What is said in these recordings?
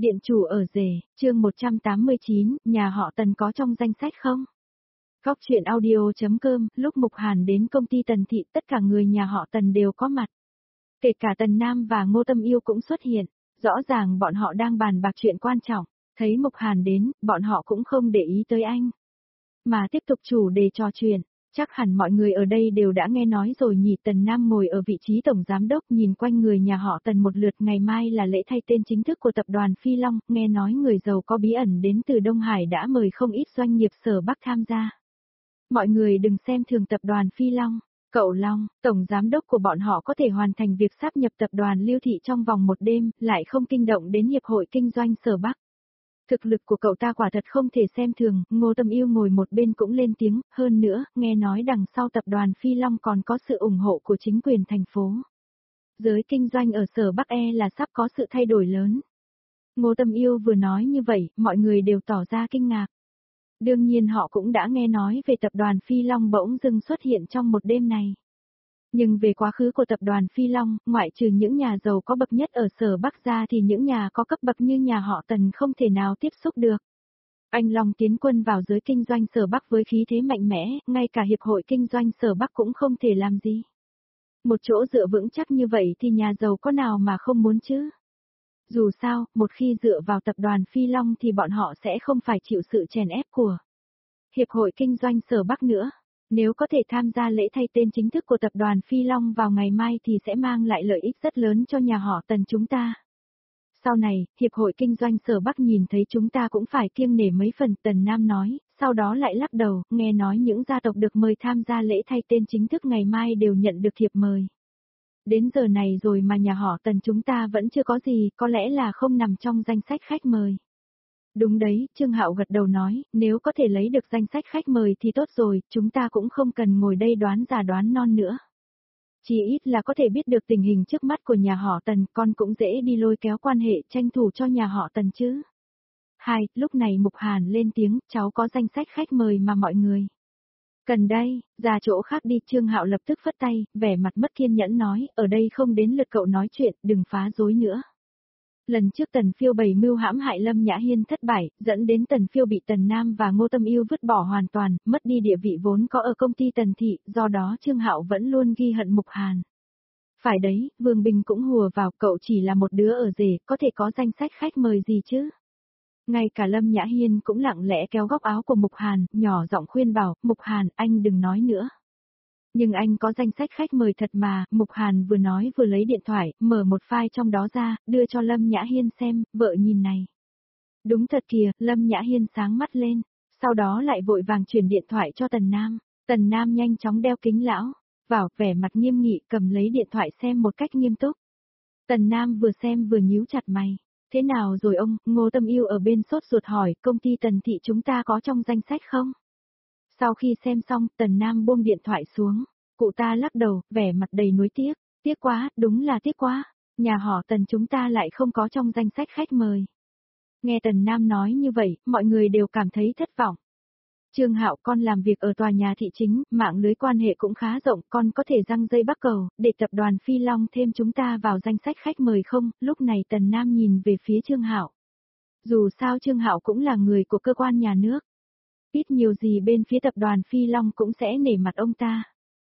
Điện chủ ở rể, chương 189, nhà họ Tần có trong danh sách không? Góc truyện audio.com, lúc Mục Hàn đến công ty Tần Thị tất cả người nhà họ Tần đều có mặt. Kể cả Tần Nam và Ngô Tâm Yêu cũng xuất hiện, rõ ràng bọn họ đang bàn bạc chuyện quan trọng, thấy Mục Hàn đến, bọn họ cũng không để ý tới anh. Mà tiếp tục chủ đề trò chuyện. Chắc hẳn mọi người ở đây đều đã nghe nói rồi nhỉ. Tần Nam ngồi ở vị trí tổng giám đốc nhìn quanh người nhà họ Tần một lượt. Ngày mai là lễ thay tên chính thức của tập đoàn Phi Long, nghe nói người giàu có bí ẩn đến từ Đông Hải đã mời không ít doanh nghiệp sở Bắc tham gia. Mọi người đừng xem thường tập đoàn Phi Long, cậu Long, tổng giám đốc của bọn họ có thể hoàn thành việc sáp nhập tập đoàn Lưu Thị trong vòng một đêm, lại không kinh động đến Hiệp hội Kinh doanh sở Bắc. Thực lực của cậu ta quả thật không thể xem thường. Ngô Tâm Yêu ngồi một bên cũng lên tiếng, hơn nữa, nghe nói đằng sau tập đoàn Phi Long còn có sự ủng hộ của chính quyền thành phố. Giới kinh doanh ở sở Bắc là sắp có sự thay đổi lớn. Ngô Tâm Yêu vừa nói như vậy, mọi người đều tỏ ra kinh ngạc. Đương nhiên họ cũng đã nghe nói về tập đoàn Phi Long bỗng dưng xuất hiện trong một đêm này. Nhưng về quá khứ của tập đoàn Phi Long, ngoại trừ những nhà giàu có bậc nhất ở sở Bắc ra thì những nhà có cấp bậc như nhà họ Tần không thể nào tiếp xúc được. Anh Long tiến quân vào giới kinh doanh sở Bắc với khí thế mạnh mẽ, ngay cả hiệp hội kinh doanh sở Bắc cũng không thể làm gì. Một chỗ dựa vững chắc như vậy thì nhà giàu có nào mà không muốn chứ? Dù sao, một khi dựa vào tập đoàn Phi Long thì bọn họ sẽ không phải chịu sự chèn ép của hiệp hội kinh doanh sở Bắc nữa. Nếu có thể tham gia lễ thay tên chính thức của tập đoàn Phi Long vào ngày mai thì sẽ mang lại lợi ích rất lớn cho nhà họ Tần chúng ta. Sau này, Hiệp hội Kinh doanh Sở Bắc nhìn thấy chúng ta cũng phải kiêng nể mấy phần. Tần Nam nói, sau đó lại lắc đầu, nghe nói những gia tộc được mời tham gia lễ thay tên chính thức ngày mai đều nhận được thiệp mời. Đến giờ này rồi mà nhà họ Tần chúng ta vẫn chưa có gì, có lẽ là không nằm trong danh sách khách mời. Đúng đấy, Trương Hạo gật đầu nói, nếu có thể lấy được danh sách khách mời thì tốt rồi, chúng ta cũng không cần ngồi đây đoán già đoán non nữa. Chỉ ít là có thể biết được tình hình trước mắt của nhà họ Tần, con cũng dễ đi lôi kéo quan hệ tranh thủ cho nhà họ Tần chứ. Lúc này Mục Hàn lên tiếng, cháu có danh sách khách mời mà mọi người. Cần đây, ra chỗ khác đi. Trương Hạo lập tức phất tay, vẻ mặt mất kiên nhẫn nói, ở đây không đến lượt cậu nói chuyện, đừng phá rối nữa. Lần trước Tần Phiêu bày mưu hãm hại Lâm Nhã Hiên thất bại, dẫn đến Tần Phiêu bị Tần Nam và Ngô Tâm Yêu vứt bỏ hoàn toàn, mất đi địa vị vốn có ở công ty Tần Thị, do đó Trương Hạo vẫn luôn ghi hận Mục Hàn. Phải đấy, Vương Bình cũng hùa vào, cậu chỉ là một đứa ở rể, có thể có danh sách khách mời gì chứ? Ngay cả Lâm Nhã Hiên cũng lặng lẽ kéo góc áo của Mục Hàn, nhỏ giọng khuyên bảo, Mục Hàn, anh đừng nói nữa. Nhưng anh có danh sách khách mời thật mà. Mục Hàn vừa nói vừa lấy điện thoại, mở một file trong đó ra, đưa cho Lâm Nhã Hiên xem, vợ nhìn này. Đúng thật kìa, Lâm Nhã Hiên sáng mắt lên, sau đó lại vội vàng chuyển điện thoại cho Tần Nam. Tần Nam nhanh chóng đeo kính lão, vào, vẻ mặt nghiêm nghị, cầm lấy điện thoại xem một cách nghiêm túc. Tần Nam vừa xem vừa nhíu chặt mày. Thế nào rồi ông? Ngô Tâm Yêu ở bên sốt ruột hỏi, công ty Tần Thị chúng ta có trong danh sách không? Sau khi xem xong, Tần Nam buông điện thoại xuống, cụ ta lắc đầu, vẻ mặt đầy nuối tiếc, tiếc quá, đúng là tiếc quá, nhà họ Tần chúng ta lại không có trong danh sách khách mời. Nghe Tần Nam nói như vậy, mọi người đều cảm thấy thất vọng. Trương Hạo, con làm việc ở tòa nhà thị chính, mạng lưới quan hệ cũng khá rộng, con có thể giăng dây bắc cầu, để tập đoàn Phi Long thêm chúng ta vào danh sách khách mời không? Lúc này Tần Nam nhìn về phía Trương Hạo. Dù sao Trương Hạo cũng là người của cơ quan nhà nước. Ít nhiều gì bên phía tập đoàn Phi Long cũng sẽ nể mặt ông ta.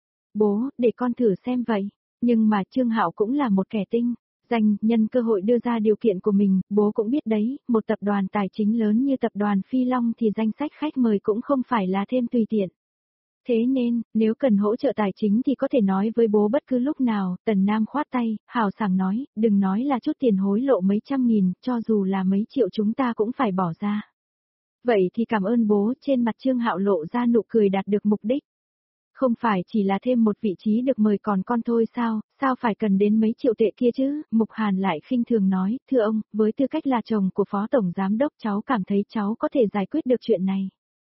Bố, để con thử xem vậy. Nhưng mà Trương Hạo cũng là một kẻ tinh, danh, nhân cơ hội đưa ra điều kiện của mình, bố cũng biết đấy, một tập đoàn tài chính lớn như tập đoàn Phi Long thì danh sách khách mời cũng không phải là thêm tùy tiện. Thế nên, nếu cần hỗ trợ tài chính thì có thể nói với bố bất cứ lúc nào. Tần Nam khoát tay, hào sảng nói, đừng nói là chút tiền hối lộ mấy trăm nghìn, cho dù là mấy triệu chúng ta cũng phải bỏ ra. Vậy thì cảm ơn bố. Trên mặt Trương Hạo lộ ra nụ cười đạt được mục đích. Không phải chỉ là thêm một vị trí được mời còn con thôi sao phải cần đến mấy triệu tệ kia chứ? Mục Hàn lại khinh thường nói, thưa ông, với tư cách là chồng của phó tổng giám đốc cháu cảm thấy cháu có thể giải quyết được chuyện này.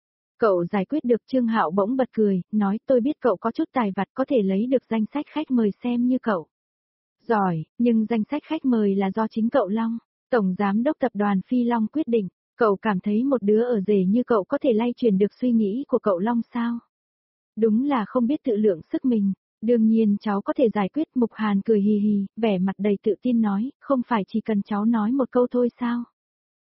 Cậu giải quyết được? Trương Hạo bỗng bật cười, nói tôi biết cậu có chút tài vặt có thể lấy được danh sách khách mời xem như cậu. Giỏi, nhưng danh sách khách mời là do chính cậu Long, tổng giám đốc tập đoàn Phi Long quyết định. Cậu cảm thấy một đứa ở rể như cậu có thể lay truyền được suy nghĩ của cậu Long sao? Đúng là không biết tự lượng sức mình. Đương nhiên cháu có thể giải quyết. Mục Hàn cười hì hì, vẻ mặt đầy tự tin nói, không phải chỉ cần cháu nói một câu thôi sao?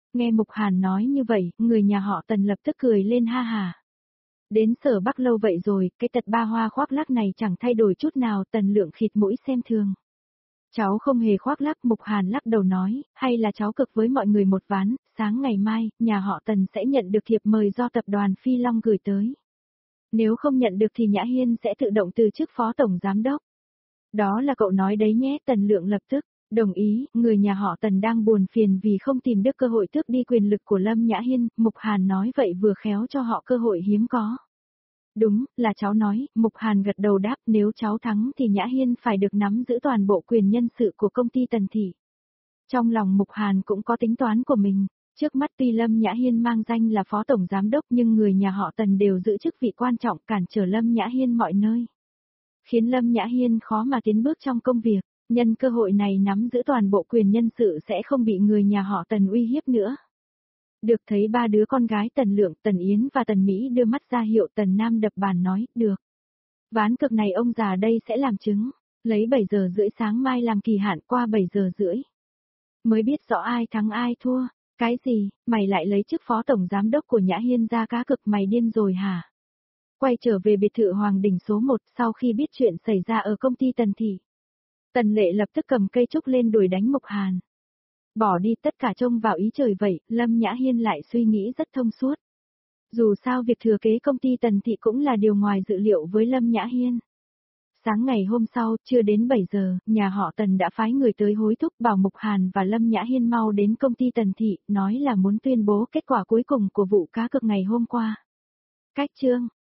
Nghe Mục Hàn nói như vậy, người nhà họ Tần lập tức cười lên ha hà. Đến Sở Bắc lâu vậy rồi, cái tật ba hoa khoác lác này chẳng thay đổi chút nào. Tần Lượng khịt mũi xem thường. Cháu không hề khoác lác. Mục Hàn lắc đầu nói, hay là cháu cực với mọi người một ván, sáng ngày mai, nhà họ Tần sẽ nhận được thiệp mời do tập đoàn Phi Long gửi tới. Nếu không nhận được thì Nhã Hiên sẽ tự động từ chức phó tổng giám đốc. Đó là cậu nói đấy nhé. Tần Lượng lập tức đồng ý. Người nhà họ Tần đang buồn phiền vì không tìm được cơ hội tước đi quyền lực của Lâm Nhã Hiên. Mục Hàn nói vậy vừa khéo cho họ cơ hội hiếm có. Đúng, là cháu nói. Mục Hàn gật đầu đáp, nếu cháu thắng thì Nhã Hiên phải được nắm giữ toàn bộ quyền nhân sự của công ty Tần Thị. Trong lòng Mục Hàn cũng có tính toán của mình. Trước mắt tuy Lâm Nhã Hiên mang danh là phó tổng giám đốc nhưng người nhà họ Tần đều giữ chức vị quan trọng cản trở Lâm Nhã Hiên mọi nơi. Khiến Lâm Nhã Hiên khó mà tiến bước trong công việc. Nhân cơ hội này nắm giữ toàn bộ quyền nhân sự sẽ không bị người nhà họ Tần uy hiếp nữa. Được thấy ba đứa con gái Tần Lượng, Tần Yến và Tần Mỹ đưa mắt ra hiệu. Tần Nam đập bàn nói, được. Ván cực này ông già đây sẽ làm chứng. Lấy 7 giờ rưỡi sáng mai làm kỳ hạn, qua 7 giờ rưỡi. Mới biết rõ ai thắng ai thua. Cái gì, mày lại lấy chức phó tổng giám đốc của Nhã Hiên ra cá cược, mày điên rồi hả? Quay trở về biệt thự Hoàng Đình số 1 sau khi biết chuyện xảy ra ở công ty Tần Thị. Tần Lệ lập tức cầm cây trúc lên đuổi đánh Mục Hàn. Bỏ đi, tất cả trông vào ý trời vậy. Lâm Nhã Hiên lại suy nghĩ rất thông suốt. Dù sao việc thừa kế công ty Tần Thị cũng là điều ngoài dự liệu với Lâm Nhã Hiên. Sáng ngày hôm sau, chưa đến 7 giờ, nhà họ Tần đã phái người tới hối thúc bảo Mục Hàn và Lâm Nhã Hiên mau đến công ty Tần Thị, nói là muốn tuyên bố kết quả cuối cùng của vụ cá cược ngày hôm qua. Cách chương